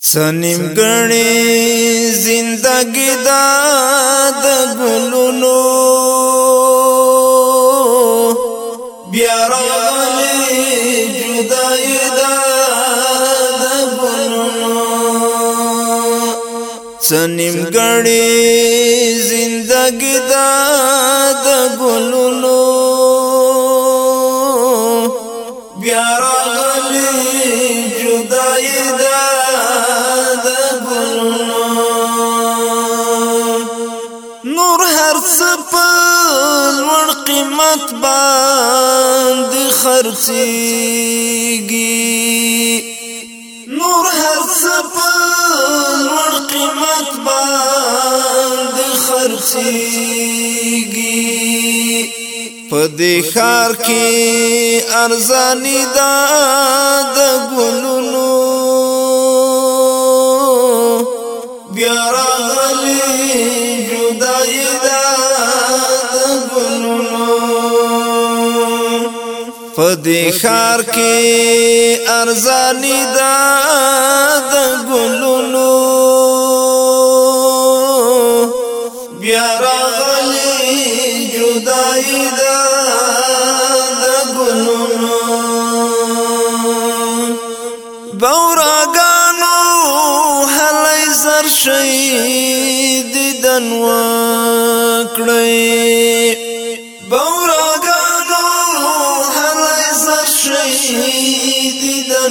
سنیم گنی زندگی دا د گلونو بیا راغلی جدائی دا د گلونو سنیم گنی زندگی دا د گلونو بیا راغلی جدائی دا نور هر سپل ور قیمت باندې خرڅيږي نور هر سپل ور قیمت باندې خرڅيږي په دې ښار کې ارزاني دا د ګلونو بیا راغلی جدائی دا د گلونو په دې ښار کې ارزاني دا د گلونو بیا راغلی جدائی دا د گلونو بوراګانو هلای زر شهید دن وکړی بوراګانو هلای زر شهید دن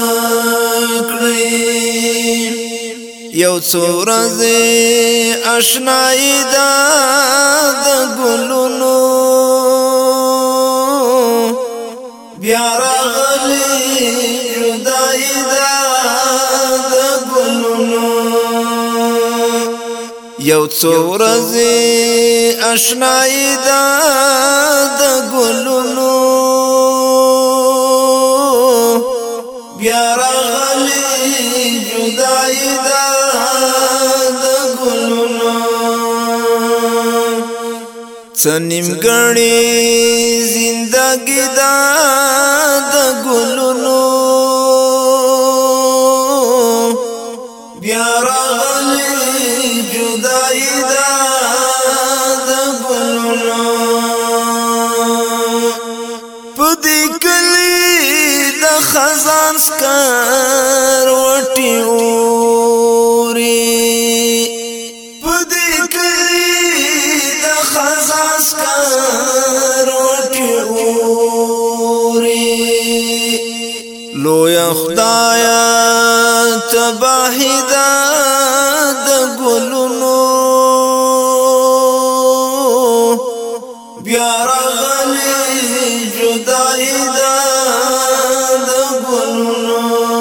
وکړی یو څو ورځې آشنایی دا د ګلونو بیا راغلی جدائی دا د ګلونو یو څو ورځې آشنایی دا د ګلونو بیا راغلی جدائی دا د ګلونو سنیم گنی زندگی دا د ګلونو بیا راغلی جدائی دا د ګلونو په دې کلی د خزان سکر وټي اوري په دې کلی د خزان سکر وټي اوري لویا خدایا تباہی دا د ګلونو بیا راغلی جدائی دا د ګلونو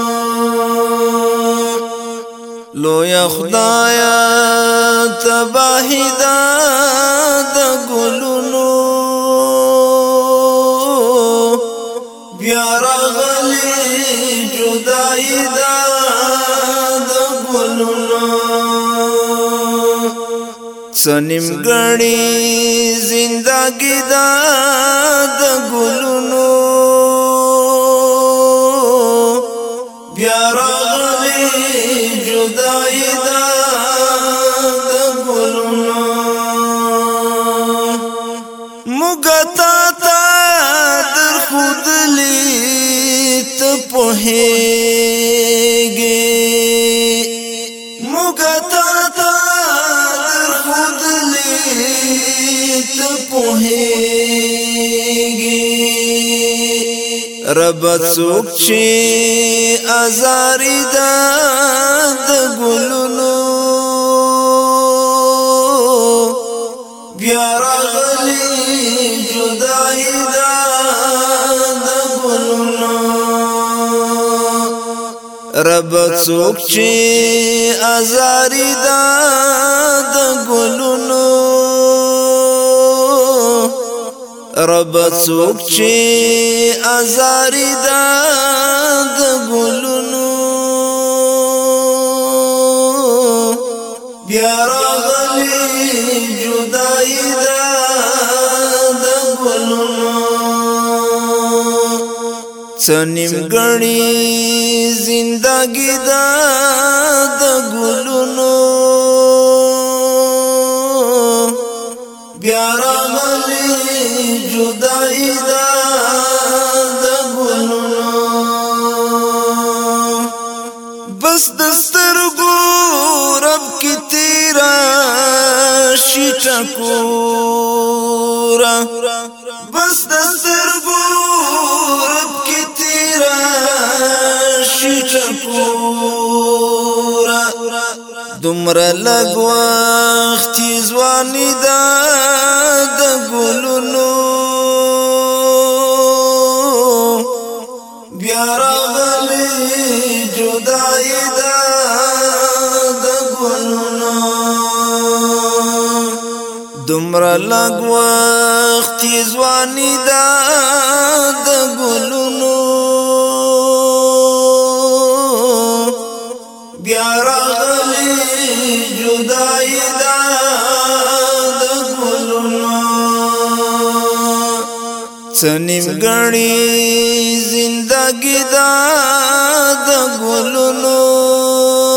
لویا خدایا تباہی دا د ګلونو بیا راغلی جدائی دا د ګلونو سنیم گنی زندگی دا د ګلونو بیا راغلی جدائی دا د ګلونو مګتا تا در خودلی ته پوهیږي مګتا تا در خودلی ته پوهیږي رب څوک چې ازاری دا د ګلونو بیا راغلی جدائی دا د ګلونو رب څوک چې ازاری دا د ګلونو رب څوک چې ازاری دا د ګلونو بیا راغلی جدائی دا د ګلونو سنیم گنی زندگی دا جدائی دا د ګلونو بس دسترګو رب کی تیرا شي ټکورا بس دسترګو رب کی تیرا شي ټکورا دومره لږ وخت ځواني دا د ګلونو بیا راغلې جدائی دا د ګلونو دومره لږ وخت ځواني دا د ګلونو بیا راغلې جدائی دا د ګلونو څنیم غړي زندګی دا د ګلونو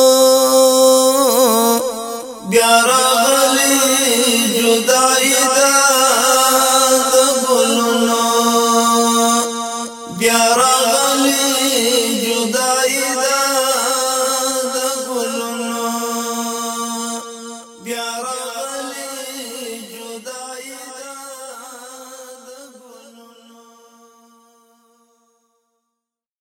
بیا راغلې جدائی دا